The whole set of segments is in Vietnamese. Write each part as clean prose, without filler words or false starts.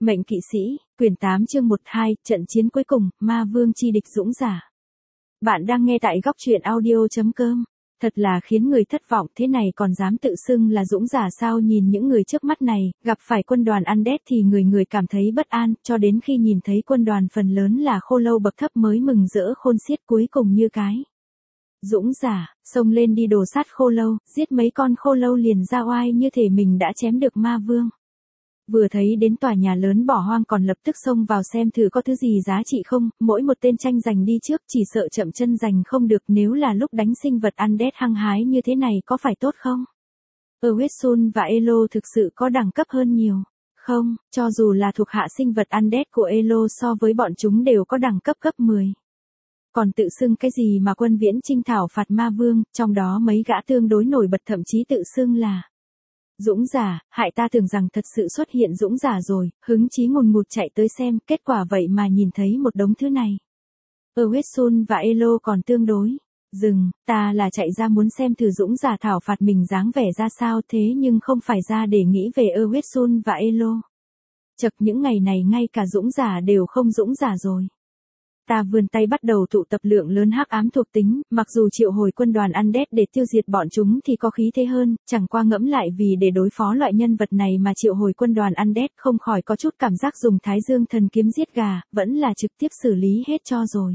Mệnh kỵ sĩ, quyển 8 chương 1-2, trận chiến cuối cùng, ma vương chi địch dũng giả. Bạn đang nghe tại góc truyện audio.com. Thật là khiến người thất vọng, thế này còn dám tự xưng là dũng giả sao? Nhìn những người trước mắt này, gặp phải quân đoàn Undead thì người người cảm thấy bất an, cho đến khi nhìn thấy quân đoàn phần lớn là khô lâu bậc thấp mới mừng rỡ khôn xiết, cuối cùng như cái dũng giả, xông lên đi đồ sát khô lâu, giết mấy con khô lâu liền ra oai như thể mình đã chém được ma vương. Vừa thấy đến tòa nhà lớn bỏ hoang còn lập tức xông vào xem thử có thứ gì giá trị không, mỗi một tên tranh giành đi trước chỉ sợ chậm chân giành không được. Nếu là lúc đánh sinh vật Undead hăng hái như thế này có phải tốt không? Owesun và Elo thực sự có đẳng cấp hơn nhiều. Không, cho dù là thuộc hạ sinh vật Undead của Elo so với bọn chúng đều có đẳng cấp cấp 10. Còn tự xưng cái gì mà quân viễn chinh thảo phạt ma vương, trong đó mấy gã tương đối nổi bật thậm chí tự xưng là dũng giả, hại ta tưởng rằng thật sự xuất hiện dũng giả rồi, hứng chí ngùn ngụt chạy tới xem, kết quả vậy mà nhìn thấy một đống thứ này. Owesun và Elo còn tương đối dừng, ta là chạy ra muốn xem thử dũng giả thảo phạt mình dáng vẻ ra sao, thế nhưng không phải ra để nghĩ về Owesun và Elo. Chật, những ngày này ngay cả dũng giả đều không dũng giả rồi. Ta vươn tay bắt đầu tụ tập lượng lớn hắc ám thuộc tính, mặc dù triệu hồi quân đoàn Undead để tiêu diệt bọn chúng thì có khí thế hơn, chẳng qua ngẫm lại vì để đối phó loại nhân vật này mà triệu hồi quân đoàn Undead không khỏi có chút cảm giác dùng Thái Dương thần kiếm giết gà, vẫn là trực tiếp xử lý hết cho rồi.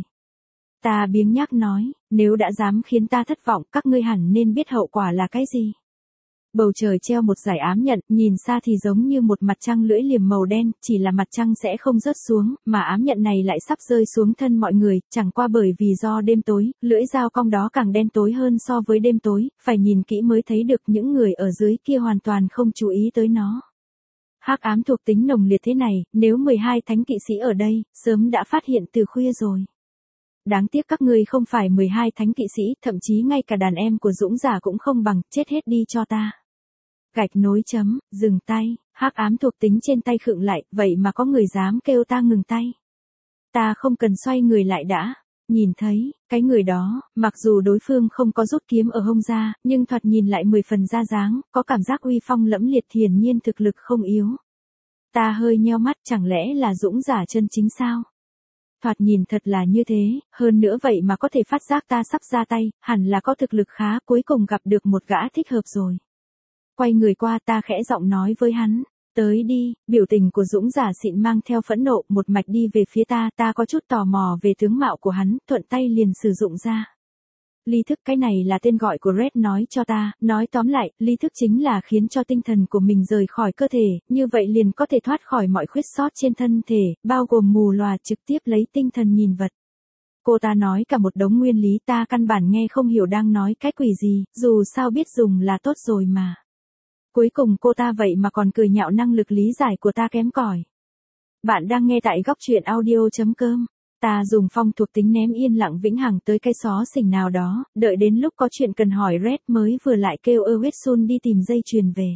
Ta biếng nhác nói, nếu đã dám khiến ta thất vọng, các ngươi hẳn nên biết hậu quả là cái gì. Bầu trời treo một dải ám nhận, nhìn xa thì giống như một mặt trăng lưỡi liềm màu đen, chỉ là mặt trăng sẽ không rớt xuống, mà ám nhận này lại sắp rơi xuống thân mọi người, chẳng qua bởi vì do đêm tối, lưỡi dao cong đó càng đen tối hơn so với đêm tối, phải nhìn kỹ mới thấy được những người ở dưới kia hoàn toàn không chú ý tới nó. Hắc ám thuộc tính nồng liệt thế này, nếu 12 thánh kỵ sĩ ở đây, sớm đã phát hiện từ khuya rồi. Đáng tiếc các ngươi không phải 12 thánh kỵ sĩ, thậm chí ngay cả đàn em của dũng giả cũng không bằng, chết hết đi cho ta. Gạch nối chấm, dừng tay, hắc ám thuộc tính trên tay khựng lại, vậy mà có người dám kêu ta ngừng tay. Ta không cần xoay người lại đã. Nhìn thấy, cái người đó, mặc dù đối phương không có rút kiếm ở hông ra, nhưng thoạt nhìn lại 10 phần ra dáng, có cảm giác uy phong lẫm liệt, hiển nhiên thực lực không yếu. Ta hơi nheo mắt, chẳng lẽ là dũng giả chân chính sao? Thoạt nhìn thật là như thế, hơn nữa vậy mà có thể phát giác ta sắp ra tay, hẳn là có thực lực khá, cuối cùng gặp được một gã thích hợp rồi. Quay người qua, ta khẽ giọng nói với hắn, tới đi. Biểu tình của dũng giả xịn mang theo phẫn nộ, một mạch đi về phía ta, ta có chút tò mò về tướng mạo của hắn, thuận tay liền sử dụng ra. Ly thức, cái này là tên gọi của Red nói cho ta, nói tóm lại, ly thức chính là khiến cho tinh thần của mình rời khỏi cơ thể, như vậy liền có thể thoát khỏi mọi khuyết sót trên thân thể, bao gồm mù lòa, trực tiếp lấy tinh thần nhìn vật. Cô ta nói cả một đống nguyên lý, ta căn bản nghe không hiểu đang nói cái quỷ gì, dù sao biết dùng là tốt rồi mà. Cuối cùng cô ta vậy mà còn cười nhạo năng lực lý giải của ta kém cỏi. Bạn đang nghe tại góc truyện audio.com. Ta dùng phong thuộc tính ném yên lặng vĩnh hằng tới cái xó xỉnh nào đó, đợi đến lúc có chuyện cần hỏi Red mới vừa lại kêu Owesun đi tìm dây chuyền về.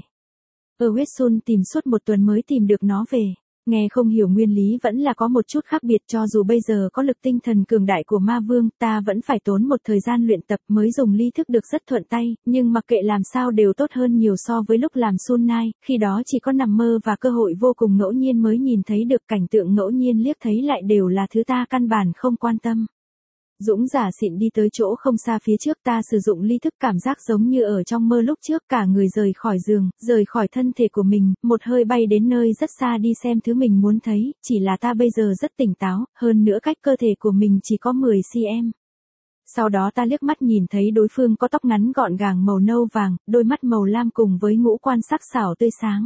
Owesun tìm suốt một tuần mới tìm được nó về. Nghe không hiểu nguyên lý vẫn là có một chút khác biệt, cho dù bây giờ có lực tinh thần cường đại của ma vương, ta vẫn phải tốn một thời gian luyện tập mới dùng ly thức được rất thuận tay, nhưng mặc kệ làm sao đều tốt hơn nhiều so với lúc làm Sunai, khi đó chỉ có nằm mơ và cơ hội vô cùng ngẫu nhiên mới nhìn thấy được, cảnh tượng ngẫu nhiên liếc thấy lại đều là thứ ta căn bản không quan tâm. Dũng giả xịn đi tới chỗ không xa phía trước, ta sử dụng ly thức, cảm giác giống như ở trong mơ lúc trước, cả người rời khỏi giường, rời khỏi thân thể của mình, một hơi bay đến nơi rất xa đi xem thứ mình muốn thấy, chỉ là ta bây giờ rất tỉnh táo, hơn nữa cách cơ thể của mình chỉ có 10 cm. Sau đó ta liếc mắt nhìn thấy đối phương có tóc ngắn gọn gàng màu nâu vàng, đôi mắt màu lam cùng với ngũ quan sắc sảo tươi sáng.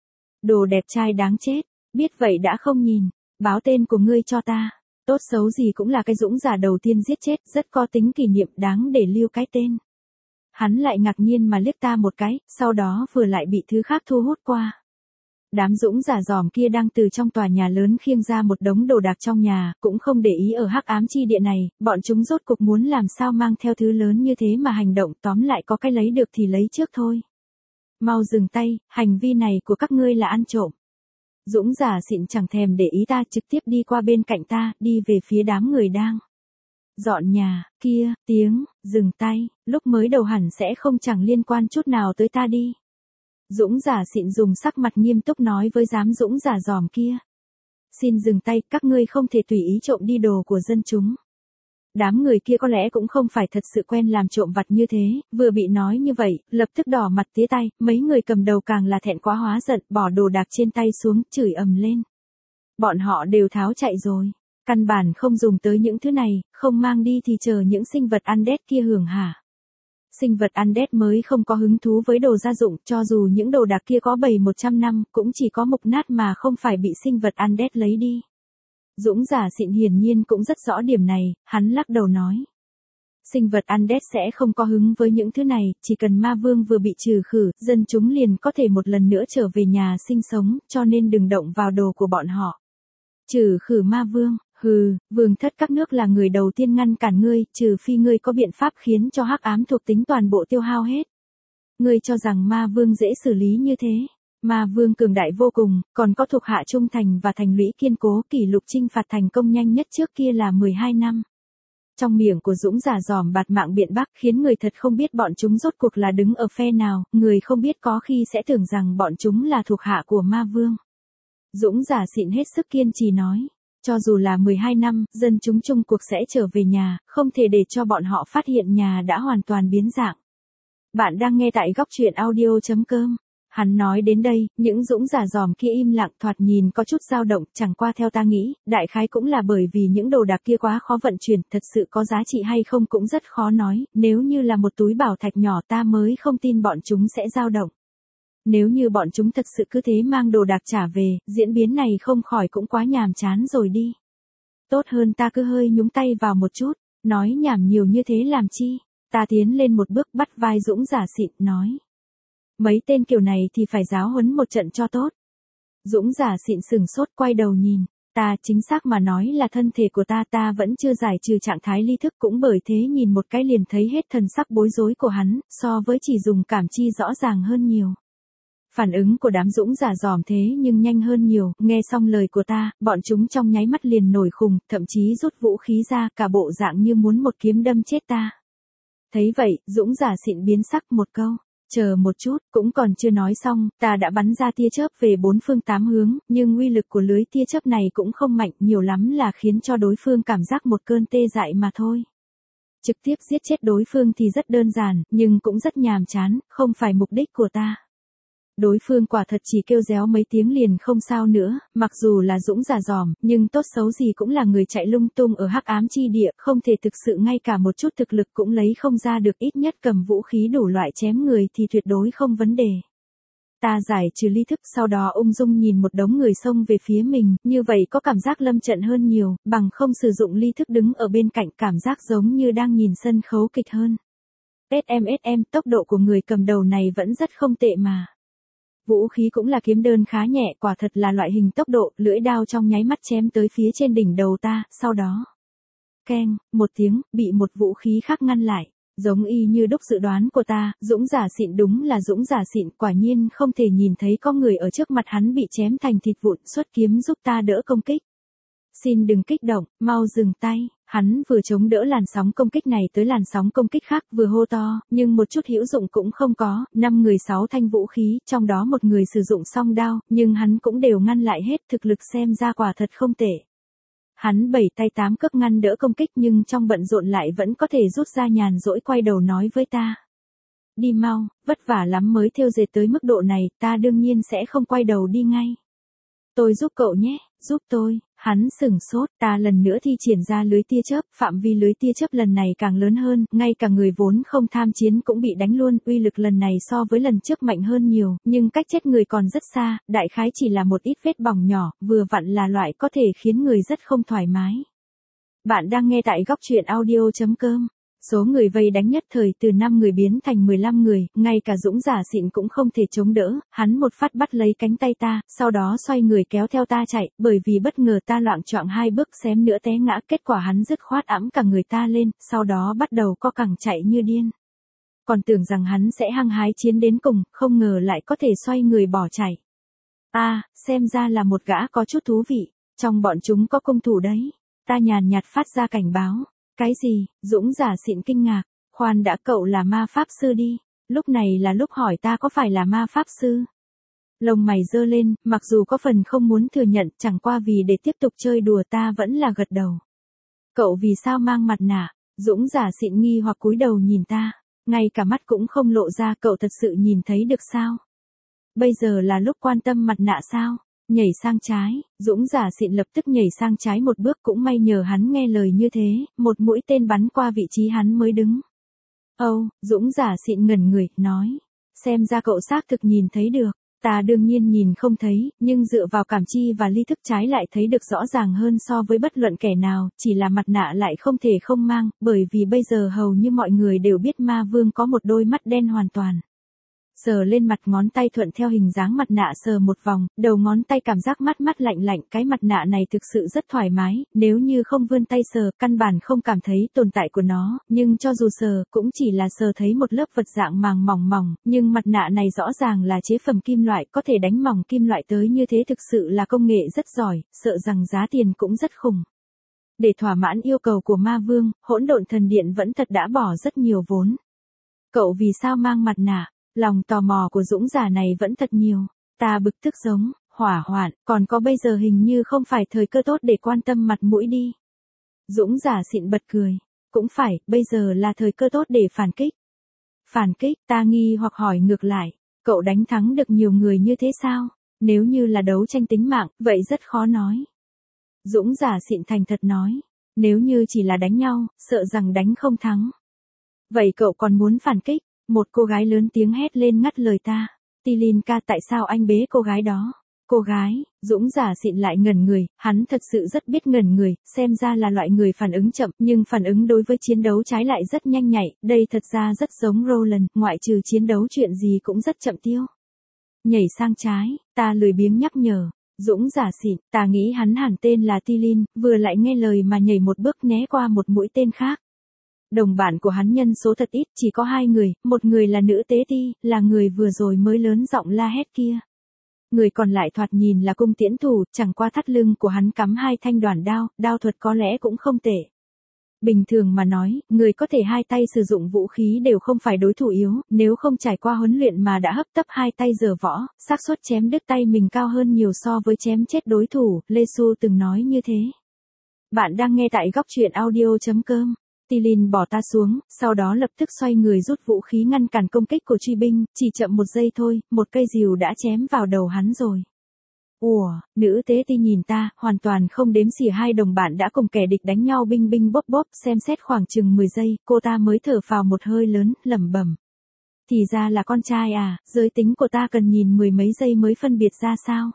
Đồ đẹp trai đáng chết, biết vậy đã không nhìn, báo tên của ngươi cho ta. Tốt xấu gì cũng là cái dũng giả đầu tiên giết chết, rất có tính kỷ niệm, đáng để lưu cái tên. Hắn lại ngạc nhiên mà liếc ta một cái, sau đó vừa lại bị thứ khác thu hút qua. Đám dũng giả dòm kia đang từ trong tòa nhà lớn khiêng ra một đống đồ đạc trong nhà, cũng không để ý ở hắc ám chi địa này, bọn chúng rốt cục muốn làm sao mang theo thứ lớn như thế mà hành động, tóm lại có cái lấy được thì lấy trước thôi. Mau dừng tay, hành vi này của các ngươi là ăn trộm. Dũng giả xịn chẳng thèm để ý ta, trực tiếp đi qua bên cạnh ta, đi về phía đám người đang dọn nhà, kia, tiếng, dừng tay, lúc mới đầu hẳn sẽ không chẳng liên quan chút nào tới ta đi. Dũng giả xịn dùng sắc mặt nghiêm túc nói với giám dũng giả dòm kia, Xin dừng tay, các ngươi không thể tùy ý trộm đi đồ của dân chúng. Đám người kia có lẽ cũng không phải thật sự quen làm trộm vặt như thế, vừa bị nói như vậy, lập tức đỏ mặt tía tay, mấy người cầm đầu càng là thẹn quá hóa giận, bỏ đồ đạc trên tay xuống, chửi ầm lên. Bọn họ đều tháo chạy rồi. Căn bản không dùng tới những thứ này, không mang đi thì chờ những sinh vật undead kia hưởng hả. Sinh vật undead mới không có hứng thú với đồ gia dụng, cho dù những đồ đạc kia có 100 năm, cũng chỉ có mục nát mà không phải bị sinh vật undead lấy đi. Dũng giả xịn hiển nhiên cũng rất rõ điểm này, hắn lắc đầu nói. Sinh vật undead sẽ không có hứng với những thứ này, chỉ cần ma vương vừa bị trừ khử, dân chúng liền có thể một lần nữa trở về nhà sinh sống, cho nên đừng động vào đồ của bọn họ. Trừ khử ma vương, hừ, vương thất các nước là người đầu tiên ngăn cản ngươi, trừ phi ngươi có biện pháp khiến cho hắc ám thuộc tính toàn bộ tiêu hao hết. Ngươi cho rằng ma vương dễ xử lý như thế. Ma vương cường đại vô cùng, còn có thuộc hạ trung thành và thành lũy kiên cố, kỷ lục chinh phạt thành công nhanh nhất trước kia là 12 năm. Trong miệng của Dũng giả dòm bạt mạng biện bắc khiến người thật không biết bọn chúng rốt cuộc là đứng ở phe nào, người không biết có khi sẽ tưởng rằng bọn chúng là thuộc hạ của ma vương. Dũng giả xịn hết sức kiên trì nói, cho dù là 12 năm, dân chúng chung cuộc sẽ trở về nhà, không thể để cho bọn họ phát hiện nhà đã hoàn toàn biến dạng. Bạn đang nghe tại góc truyện audio.com. Hắn nói đến đây, những dũng giả dòm kia im lặng, thoạt nhìn có chút dao động, chẳng qua theo ta nghĩ, đại khái cũng là bởi vì những đồ đạc kia quá khó vận chuyển, thật sự có giá trị hay không cũng rất khó nói, nếu như là một túi bảo thạch nhỏ ta mới không tin bọn chúng sẽ dao động. Nếu như bọn chúng thật sự cứ thế mang đồ đạc trả về, diễn biến này không khỏi cũng quá nhàm chán rồi đi. Tốt hơn ta cứ hơi nhúng tay vào một chút, nói nhảm nhiều như thế làm chi. Ta tiến lên một bước bắt vai dũng giả xịn, nói. Mấy tên kiểu này thì phải giáo huấn một trận cho tốt. Dũng giả xịn sừng sốt quay đầu nhìn. Ta chính xác mà nói là thân thể của ta vẫn chưa giải trừ trạng thái ly thức, cũng bởi thế nhìn một cái liền thấy hết thần sắc bối rối của hắn, so với chỉ dùng cảm chi rõ ràng hơn nhiều. Phản ứng của đám dũng giả dòm thế nhưng nhanh hơn nhiều, nghe xong lời của ta, bọn chúng trong nháy mắt liền nổi khùng, thậm chí rút vũ khí ra, cả bộ dạng như muốn một kiếm đâm chết ta. Thấy vậy, dũng giả xịn biến sắc một câu. Chờ một chút, cũng còn chưa nói xong, ta đã bắn ra tia chớp về 4 phương 8 hướng, nhưng uy lực của lưới tia chớp này cũng không mạnh, nhiều lắm là khiến cho đối phương cảm giác một cơn tê dại mà thôi. Trực tiếp giết chết đối phương thì rất đơn giản, nhưng cũng rất nhàm chán, không phải mục đích của ta. Đối phương quả thật chỉ kêu réo mấy tiếng liền không sao nữa, mặc dù là dũng giả dòm, nhưng tốt xấu gì cũng là người chạy lung tung ở hắc ám chi địa, không thể thực sự ngay cả một chút thực lực cũng lấy không ra được, ít nhất cầm vũ khí đủ loại chém người thì tuyệt đối không vấn đề. Ta giải trừ ly thức, sau đó ung dung nhìn một đống người xông về phía mình, như vậy có cảm giác lâm trận hơn nhiều, bằng không sử dụng ly thức đứng ở bên cạnh, cảm giác giống như đang nhìn sân khấu kịch hơn. SMSM, tốc độ của người cầm đầu này vẫn rất không tệ mà. Vũ khí cũng là kiếm đơn khá nhẹ, quả thật là loại hình tốc độ, lưỡi đao trong nháy mắt chém tới phía trên đỉnh đầu ta, sau đó. Keng, một tiếng, bị một vũ khí khác ngăn lại. Giống y như đúc dự đoán của ta, dũng giả xịn đúng là dũng giả xịn, quả nhiên không thể nhìn thấy có người ở trước mặt hắn bị chém thành thịt vụn, xuất kiếm giúp ta đỡ công kích. Xin đừng kích động, mau dừng tay. Hắn vừa chống đỡ làn sóng công kích này tới làn sóng công kích khác, vừa hô to, nhưng một chút hữu dụng cũng không có, 5 người 6 thanh vũ khí, trong đó một người sử dụng song đao, nhưng hắn cũng đều ngăn lại hết, thực lực xem ra quả thật không tệ. Hắn 7 tay 8 cước ngăn đỡ công kích nhưng trong bận rộn lại vẫn có thể rút ra nhàn rỗi quay đầu nói với ta. Đi mau, vất vả lắm mới thêu dệt tới mức độ này, ta đương nhiên sẽ không quay đầu đi ngay. Tôi giúp cậu nhé, giúp tôi. Hắn sửng sốt, ta lần nữa thi triển ra lưới tia chớp, phạm vi lưới tia chớp lần này càng lớn hơn, ngay cả người vốn không tham chiến cũng bị đánh luôn, uy lực lần này so với lần trước mạnh hơn nhiều, nhưng cách chết người còn rất xa, đại khái chỉ là một ít vết bỏng nhỏ, vừa vặn là loại có thể khiến người rất không thoải mái. Bạn đang nghe tại góc truyện audio.com. Số người vây đánh nhất thời từ 5 người biến thành 15 người, ngay cả dũng giả xịn cũng không thể chống đỡ, hắn một phát bắt lấy cánh tay ta, sau đó xoay người kéo theo ta chạy, bởi vì bất ngờ ta loạng choạng 2 bước xém nữa té ngã, kết quả hắn dứt khoát ẵm cả người ta lên, sau đó bắt đầu co cẳng chạy như điên. Còn tưởng rằng hắn sẽ hăng hái chiến đến cùng, không ngờ lại có thể xoay người bỏ chạy. Xem ra là một gã có chút thú vị, trong bọn chúng có công thủ đấy. Ta nhàn nhạt phát ra cảnh báo. Cái gì? Dũng giả xịn kinh ngạc. Khoan đã, cậu là ma pháp sư đi. Lúc này là lúc hỏi ta có phải là ma pháp sư. Lông mày giơ lên, mặc dù có phần không muốn thừa nhận, chẳng qua vì để tiếp tục chơi đùa ta vẫn là gật đầu. Cậu vì sao mang mặt nạ? Dũng giả xịn nghi hoặc cúi đầu nhìn ta. Ngay cả mắt cũng không lộ ra, cậu thật sự nhìn thấy được sao? Bây giờ là lúc quan tâm mặt nạ sao? Nhảy sang trái, Dũng giả xịn lập tức nhảy sang trái một bước, cũng may nhờ hắn nghe lời như thế, một mũi tên bắn qua vị trí hắn mới đứng. Âu, Dũng giả xịn ngẩn người, nói. Xem ra cậu xác thực nhìn thấy được. Ta đương nhiên nhìn không thấy, nhưng dựa vào cảm chi và ly thức trái lại thấy được rõ ràng hơn so với bất luận kẻ nào, chỉ là mặt nạ lại không thể không mang, bởi vì bây giờ hầu như mọi người đều biết ma vương có một đôi mắt đen hoàn toàn. Sờ lên mặt, ngón tay thuận theo hình dáng mặt nạ sờ một vòng, đầu ngón tay cảm giác mát mát lạnh lạnh, cái mặt nạ này thực sự rất thoải mái, nếu như không vươn tay sờ, căn bản không cảm thấy tồn tại của nó, nhưng cho dù sờ, cũng chỉ là sờ thấy một lớp vật dạng màng mỏng mỏng, nhưng mặt nạ này rõ ràng là chế phẩm kim loại, có thể đánh mỏng kim loại tới như thế, thực sự là công nghệ rất giỏi, sợ rằng giá tiền cũng rất khủng. Để thỏa mãn yêu cầu của ma vương, Hỗn Độn Thần Điện vẫn thật đã bỏ rất nhiều vốn. Cậu vì sao mang mặt nạ? Lòng tò mò của Dũng giả này vẫn thật nhiều. Ta bực tức giống, hỏa hoạn, còn có bây giờ hình như không phải thời cơ tốt để quan tâm mặt mũi đi. Dũng giả xịn bật cười. Cũng phải, bây giờ là thời cơ tốt để phản kích. Phản kích, ta nghi hoặc hỏi ngược lại. Cậu đánh thắng được nhiều người như thế sao? Nếu như là đấu tranh tính mạng, vậy rất khó nói. Dũng giả xịn thành thật nói. Nếu như chỉ là đánh nhau, sợ rằng đánh không thắng. Vậy cậu còn muốn phản kích? Một cô gái lớn tiếng hét lên ngắt lời ta. Tilin ca, tại sao anh bế cô gái đó? Cô gái, Dũng giả xịn lại ngẩn người, hắn thật sự rất biết ngẩn người, xem ra là loại người phản ứng chậm, nhưng phản ứng đối với chiến đấu trái lại rất nhanh nhạy, đây thật ra rất giống Roland, ngoại trừ chiến đấu chuyện gì cũng rất chậm tiêu. Nhảy sang trái, ta lười biếng nhắc nhở. Dũng giả xịn, ta nghĩ hắn hẳn tên là Tilin, vừa lại nghe lời mà nhảy một bước né qua một mũi tên khác. Đồng bạn của hắn nhân số thật ít, chỉ có 2 người, một người là nữ tế ti, là người vừa rồi mới lớn giọng la hét kia. Người còn lại thoạt nhìn là cung tiễn thủ, chẳng qua thắt lưng của hắn cắm 2 thanh đoản đao, đao thuật có lẽ cũng không tệ. Bình thường mà nói, người có thể 2 tay sử dụng vũ khí đều không phải đối thủ yếu, nếu không trải qua huấn luyện mà đã hấp tấp 2 tay giở võ, xác suất chém đứt tay mình cao hơn nhiều so với chém chết đối thủ, Lê Xu từng nói như thế. Bạn đang nghe tại góc truyện audio.com. Tilin bỏ ta xuống, sau đó lập tức xoay người rút vũ khí ngăn cản công kích của truy binh, chỉ chậm 1 giây thôi, một cây rìu đã chém vào đầu hắn rồi. Ủa, nữ tế ti nhìn ta, hoàn toàn không đếm xỉa 2 đồng bạn đã cùng kẻ địch đánh nhau binh binh bốp bốp, xem xét khoảng chừng 10 giây, cô ta mới thở phào một hơi lớn, lẩm bẩm. Thì ra là con trai à, giới tính của ta cần nhìn 10 mấy giây mới phân biệt ra sao?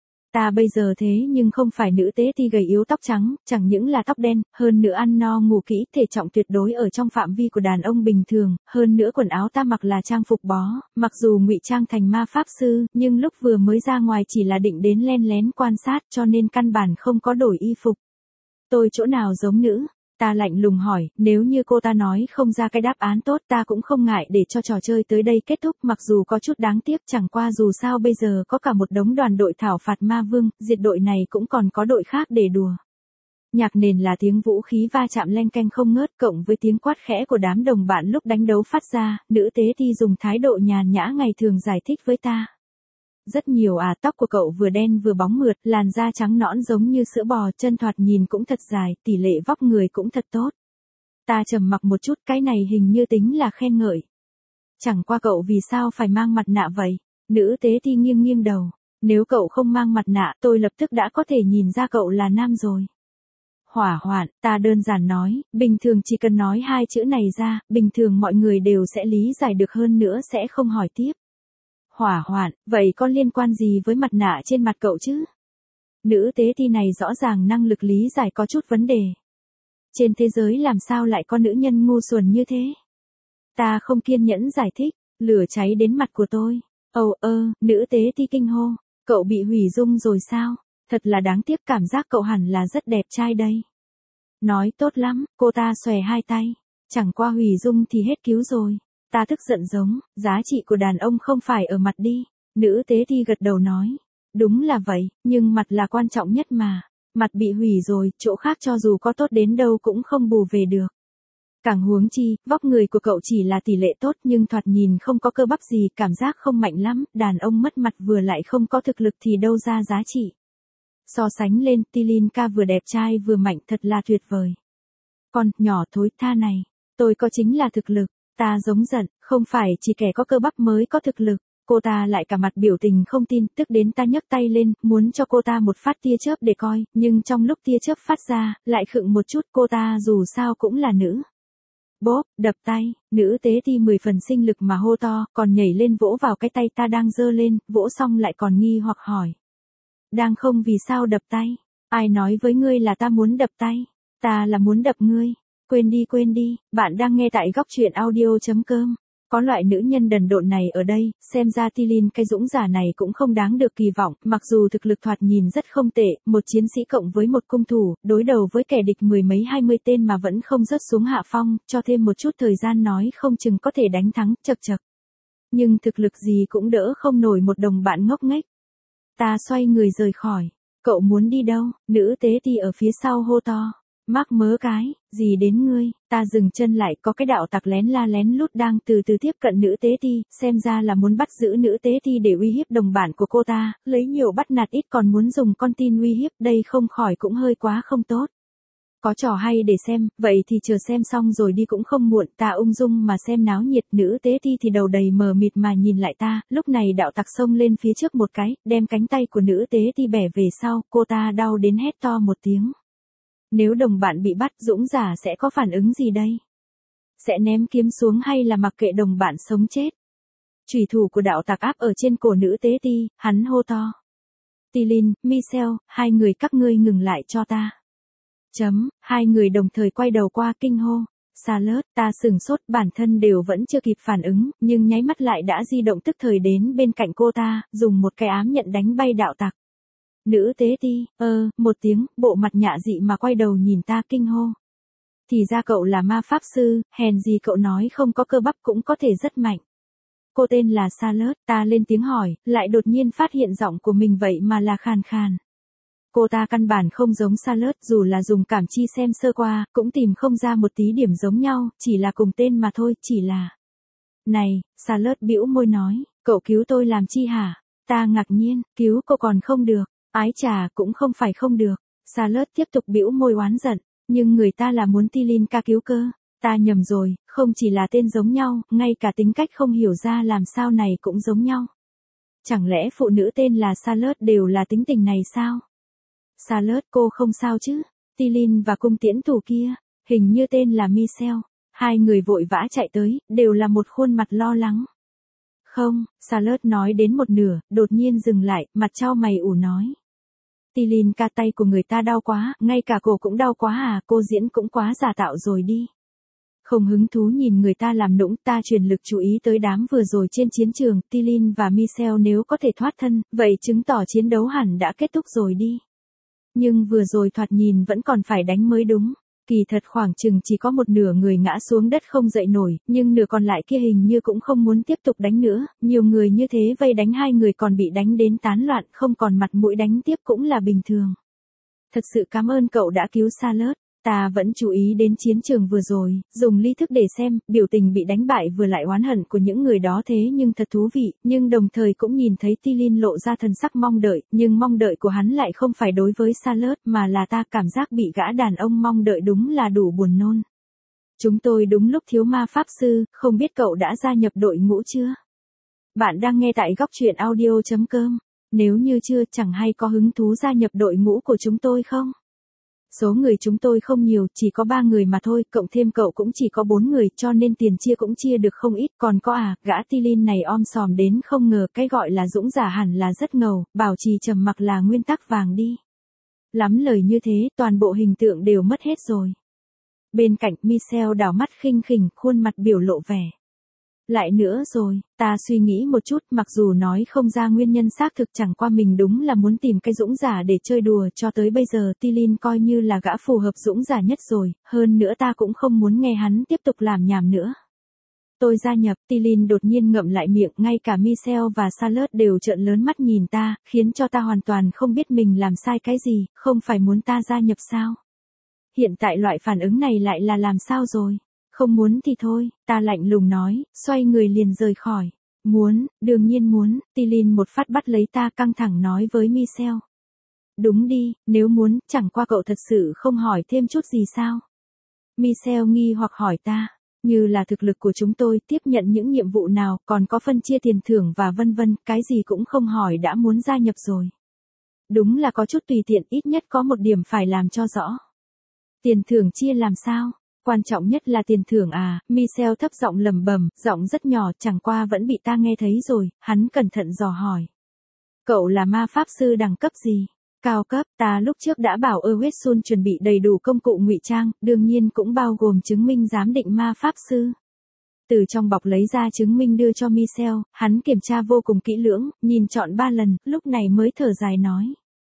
Ta bây giờ thế nhưng không phải nữ tế ti gầy yếu tóc trắng, chẳng những là tóc đen, hơn nữa ăn no ngủ kỹ, thể trọng tuyệt đối ở trong phạm vi của đàn ông bình thường, hơn nữa quần áo ta mặc là trang phục bó, mặc dù ngụy trang thành ma pháp sư, nhưng lúc vừa mới ra ngoài chỉ là định đến len lén quan sát cho nên căn bản không có đổi y phục. Tôi chỗ nào giống nữ? Ta lạnh lùng hỏi, nếu như cô ta nói không ra cái đáp án tốt ta cũng không ngại để cho trò chơi tới đây kết thúc, mặc dù có chút đáng tiếc, chẳng qua dù sao bây giờ có cả một đống đoàn đội thảo phạt ma vương, diệt đội này cũng còn có đội khác để đùa. Nhạc nền là tiếng vũ khí va chạm leng keng không ngớt, cộng với tiếng quát khẽ của đám đồng bạn lúc đánh đấu phát ra, nữ tế ti dùng thái độ nhàn nhã ngày thường giải thích với ta. Rất nhiều à, tóc của cậu vừa đen vừa bóng mượt, làn da trắng nõn giống như sữa bò, chân thoạt nhìn cũng thật dài, tỷ lệ vóc người cũng thật tốt. Ta trầm mặc một chút, cái này hình như tính là khen ngợi. Chẳng qua cậu vì sao phải mang mặt nạ vậy? Nữ tế ti nghiêng nghiêng đầu. Nếu cậu không mang mặt nạ, tôi lập tức đã có thể nhìn ra cậu là nam rồi. Hỏa hoạn, ta đơn giản nói, bình thường chỉ cần nói 2 chữ này ra, bình thường mọi người đều sẽ lý giải được, hơn nữa sẽ không hỏi tiếp. Hỏa hoạn, vậy có liên quan gì với mặt nạ trên mặt cậu chứ? Nữ tế ti này rõ ràng năng lực lý giải có chút vấn đề. Trên thế giới làm sao lại có nữ nhân ngu xuẩn như thế? Ta không kiên nhẫn giải thích, lửa cháy đến mặt của tôi. Nữ tế ti kinh hô, cậu bị hủy dung rồi sao? Thật là đáng tiếc, cảm giác cậu hẳn là rất đẹp trai đây. Nói tốt lắm, cô ta xòe 2 tay. Chẳng qua hủy dung thì hết cứu rồi. Ta tức giận giống, giá trị của đàn ông không phải ở mặt đi. Nữ tế ti gật đầu nói. Đúng là vậy, nhưng mặt là quan trọng nhất mà. Mặt bị hủy rồi, chỗ khác cho dù có tốt đến đâu cũng không bù về được. Càng huống chi, vóc người của cậu chỉ là tỷ lệ tốt nhưng thoạt nhìn không có cơ bắp gì, cảm giác không mạnh lắm, đàn ông mất mặt vừa lại không có thực lực thì đâu ra giá trị. So sánh lên, Tilinka vừa đẹp trai vừa mạnh, thật là tuyệt vời. Con, nhỏ thối tha này, tôi có chính là thực lực, ta giống giận, không phải chỉ kẻ có cơ bắp mới có thực lực. Cô ta lại cả mặt biểu tình không tin, tức đến ta nhấc tay lên, muốn cho cô ta một phát tia chớp để coi, nhưng trong lúc tia chớp phát ra, lại khựng một chút, cô ta dù sao cũng là nữ. Bốp, đập tay, nữ tế ti 10 phần sinh lực mà hô to, còn nhảy lên vỗ vào cái tay ta đang giơ lên, vỗ xong lại còn nghi hoặc hỏi. Đang không vì sao đập tay, ai nói với ngươi là ta muốn đập tay, ta là muốn đập ngươi, quên đi, bạn đang nghe tại góc truyện audio.com. Có loại nữ nhân đần độn này ở đây, xem ra Tilin cái dũng giả này cũng không đáng được kỳ vọng, mặc dù thực lực thoạt nhìn rất không tệ, một chiến sĩ cộng với một cung thủ, đối đầu với kẻ địch 10 mấy 20 tên mà vẫn không rớt xuống hạ phong, cho thêm một chút thời gian nói không chừng có thể đánh thắng, chậc chậc. Nhưng thực lực gì cũng đỡ không nổi một đồng bạn ngốc nghếch. Ta xoay người rời khỏi, cậu muốn đi đâu, nữ tế ti ở phía sau hô to. Mắc mớ cái, gì đến ngươi, ta dừng chân lại, có cái đạo tặc lén la lén lút đang từ từ tiếp cận nữ tế ti, xem ra là muốn bắt giữ nữ tế ti để uy hiếp đồng bạn của cô ta, lấy nhiều bắt nạt ít còn muốn dùng con tin uy hiếp, đây không khỏi cũng hơi quá không tốt. Có trò hay để xem, vậy thì chờ xem xong rồi đi cũng không muộn, ta ung dung mà xem náo nhiệt, nữ tế ti thì đầu đầy mờ mịt mà nhìn lại ta, lúc này đạo tặc xông lên phía trước một cái, đem cánh tay của nữ tế ti bẻ về sau, cô ta đau đến hét to một tiếng. Nếu đồng bạn bị bắt, dũng giả sẽ có phản ứng gì đây? Sẽ ném kiếm xuống hay là mặc kệ đồng bạn sống chết? Chủy thủ của đạo tặc áp ở trên cổ nữ tế ti, hắn hô to. Tilin, Michelle, hai người các ngươi ngừng lại cho ta. Hai người đồng thời quay đầu qua kinh hô. Charlotte, ta sửng sốt, bản thân đều vẫn chưa kịp phản ứng, nhưng nháy mắt lại đã di động tức thời đến bên cạnh cô ta, dùng một cái ám nhận đánh bay đạo tặc. Nữ tế ti, một tiếng, bộ mặt nhạ dị mà quay đầu nhìn ta kinh hô. Thì ra cậu là ma pháp sư, hèn gì cậu nói không có cơ bắp cũng có thể rất mạnh. Cô tên là Charlotte, ta lên tiếng hỏi, lại đột nhiên phát hiện giọng của mình vậy mà là khàn khàn. Cô ta căn bản không giống Charlotte, dù là dùng cảm chi xem sơ qua, cũng tìm không ra một tí điểm giống nhau, chỉ là cùng tên mà thôi, chỉ là. Này, Charlotte bĩu môi nói, cậu cứu tôi làm chi hả? Ta ngạc nhiên, cứu cô còn không được. Ái chà, cũng không phải không được. Charlotte tiếp tục bĩu môi oán giận, nhưng người ta là muốn Tilinka cứu cơ. Ta nhầm rồi, không chỉ là tên giống nhau, ngay cả tính cách không hiểu ra làm sao này cũng giống nhau. Chẳng lẽ phụ nữ tên là Charlotte đều là tính tình này sao? Charlotte, cô không sao chứ? Tilin và cung tiễn thủ kia, hình như tên là Michelle. Hai người vội vã chạy tới, đều là một khuôn mặt lo lắng. Không, Charlotte nói đến một nửa, đột nhiên dừng lại, mặt chau mày ủ nói. Tilinka, tay của người ta đau quá, ngay cả cổ cũng đau quá à, cô diễn cũng quá giả tạo rồi đi. Không hứng thú nhìn người ta làm nũng, ta truyền lực chú ý tới đám vừa rồi trên chiến trường, Tilin và Michelle nếu có thể thoát thân, vậy chứng tỏ chiến đấu hẳn đã kết thúc rồi đi. Nhưng vừa rồi thoạt nhìn vẫn còn phải đánh mới đúng. Kỳ thật khoảng chừng chỉ có một nửa người ngã xuống đất không dậy nổi, nhưng nửa còn lại kia hình như cũng không muốn tiếp tục đánh nữa, nhiều người như thế vây đánh hai người còn bị đánh đến tán loạn, không còn mặt mũi đánh tiếp cũng là bình thường. Thật sự cảm ơn cậu đã cứu Charlotte, ta vẫn chú ý đến chiến trường vừa rồi, dùng lý thức để xem, biểu tình bị đánh bại vừa lại oán hận của những người đó thế nhưng thật thú vị, nhưng đồng thời cũng nhìn thấy Tilin lộ ra thần sắc mong đợi, nhưng mong đợi của hắn lại không phải đối với Charlotte mà là ta, cảm giác bị gã đàn ông mong đợi đúng là đủ buồn nôn. Chúng tôi đúng lúc thiếu ma pháp sư, không biết cậu đã gia nhập đội ngũ chưa? Bạn đang nghe tại góc truyện audio.com. Nếu như chưa, chẳng hay có hứng thú gia nhập đội ngũ của chúng tôi không? Số người chúng tôi không nhiều, chỉ có 3 người mà thôi, cộng thêm cậu cũng chỉ có 4 người, cho nên tiền chia cũng chia được không ít, còn có gã Tilin này om sòm đến không ngờ, cái gọi là dũng giả hẳn là rất ngầu, bảo trì trầm mặc là nguyên tắc vàng đi. Lắm lời như thế, toàn bộ hình tượng đều mất hết rồi. Bên cạnh, Michelle đảo mắt khinh khỉnh, khuôn mặt biểu lộ vẻ. Lại nữa rồi, ta suy nghĩ một chút, mặc dù nói không ra nguyên nhân xác thực, chẳng qua mình đúng là muốn tìm cái dũng giả để chơi đùa, cho tới bây giờ Tilin coi như là gã phù hợp dũng giả nhất rồi, hơn nữa ta cũng không muốn nghe hắn tiếp tục làm nhảm nữa. Tôi gia nhập, Tilin đột nhiên ngậm lại miệng, ngay cả Michelle và Charlotte đều trợn lớn mắt nhìn ta, khiến cho ta hoàn toàn không biết mình làm sai cái gì, không phải muốn ta gia nhập sao? Hiện tại loại phản ứng này lại là làm sao rồi? Không muốn thì thôi, ta lạnh lùng nói, xoay người liền rời khỏi. Muốn, đương nhiên muốn, Tilin một phát bắt lấy ta căng thẳng nói với Michelle. Đúng đi, nếu muốn, chẳng qua cậu thật sự không hỏi thêm chút gì sao? Michelle nghi hoặc hỏi ta, như là thực lực của chúng tôi tiếp nhận những nhiệm vụ nào, còn có phân chia tiền thưởng và vân vân, cái gì cũng không hỏi đã muốn gia nhập rồi. Đúng là có chút tùy tiện, ít nhất có một điểm phải làm cho rõ. Tiền thưởng chia làm sao? Quan trọng nhất là tiền thưởng à, Michelle thấp giọng lẩm bẩm, giọng rất nhỏ, chẳng qua vẫn bị ta nghe thấy rồi, hắn cẩn thận dò hỏi. Cậu là ma pháp sư đẳng cấp gì? Cao cấp, ta lúc trước đã bảo Uesun chuẩn bị đầy đủ công cụ ngụy trang, đương nhiên cũng bao gồm chứng minh giám định ma pháp sư. Từ trong bọc lấy ra chứng minh đưa cho Michelle, hắn kiểm tra vô cùng kỹ lưỡng, nhìn trọn 3 lần, lúc này mới thở dài nói.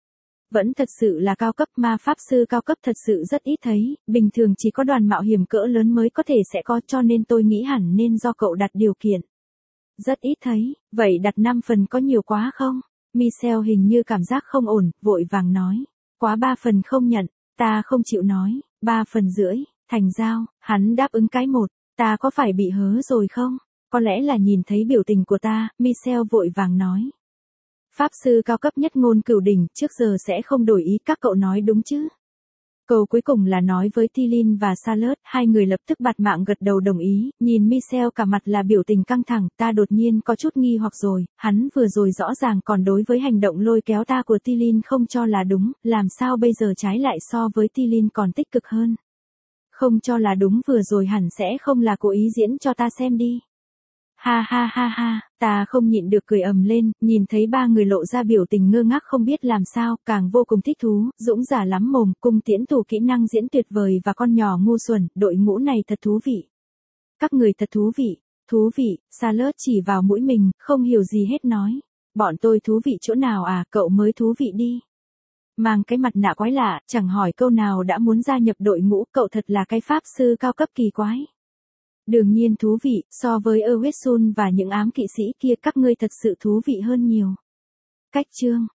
Vẫn thật sự là cao cấp, ma pháp sư cao cấp thật sự rất ít thấy, bình thường chỉ có đoàn mạo hiểm cỡ lớn mới có thể sẽ có, cho nên tôi nghĩ hẳn nên do cậu đặt điều kiện. Rất ít thấy, vậy đặt 5 phần có nhiều quá không? Michelle hình như cảm giác không ổn, vội vàng nói. Quá 3 phần không nhận, ta không chịu nói, 3 phần rưỡi, thành giao, hắn đáp ứng cái một, ta có phải bị hớ rồi không? Có lẽ là nhìn thấy biểu tình của ta, Michelle vội vàng nói. Pháp sư cao cấp nhất ngôn cửu đỉnh, trước giờ sẽ không đổi ý, các cậu nói đúng chứ? Câu cuối cùng là nói với Tilin và Charlotte, hai người lập tức bạt mạng gật đầu đồng ý, nhìn Michelle cả mặt là biểu tình căng thẳng, ta đột nhiên có chút nghi hoặc rồi, hắn vừa rồi rõ ràng còn đối với hành động lôi kéo ta của Tilin không cho là đúng, làm sao bây giờ trái lại so với Tilin còn tích cực hơn. Không cho là đúng vừa rồi hẳn sẽ không là cố ý diễn cho ta xem đi. Ha ha ha ha, ta không nhịn được cười ầm lên, nhìn thấy ba người lộ ra biểu tình ngơ ngác không biết làm sao, càng vô cùng thích thú, dũng giả lắm mồm, cung tiễn thủ kỹ năng diễn tuyệt vời và con nhỏ ngu xuẩn, đội ngũ này thật thú vị. Các người thật thú vị, Charlotte chỉ vào mũi mình, không hiểu gì hết nói. Bọn tôi thú vị chỗ nào à, cậu mới thú vị đi. Mang cái mặt nạ quái lạ, chẳng hỏi câu nào đã muốn gia nhập đội ngũ, cậu thật là cái pháp sư cao cấp kỳ quái. Đương nhiên thú vị, so với Uesun và những ám kỵ sĩ kia các ngươi thật sự thú vị hơn nhiều. Cách chương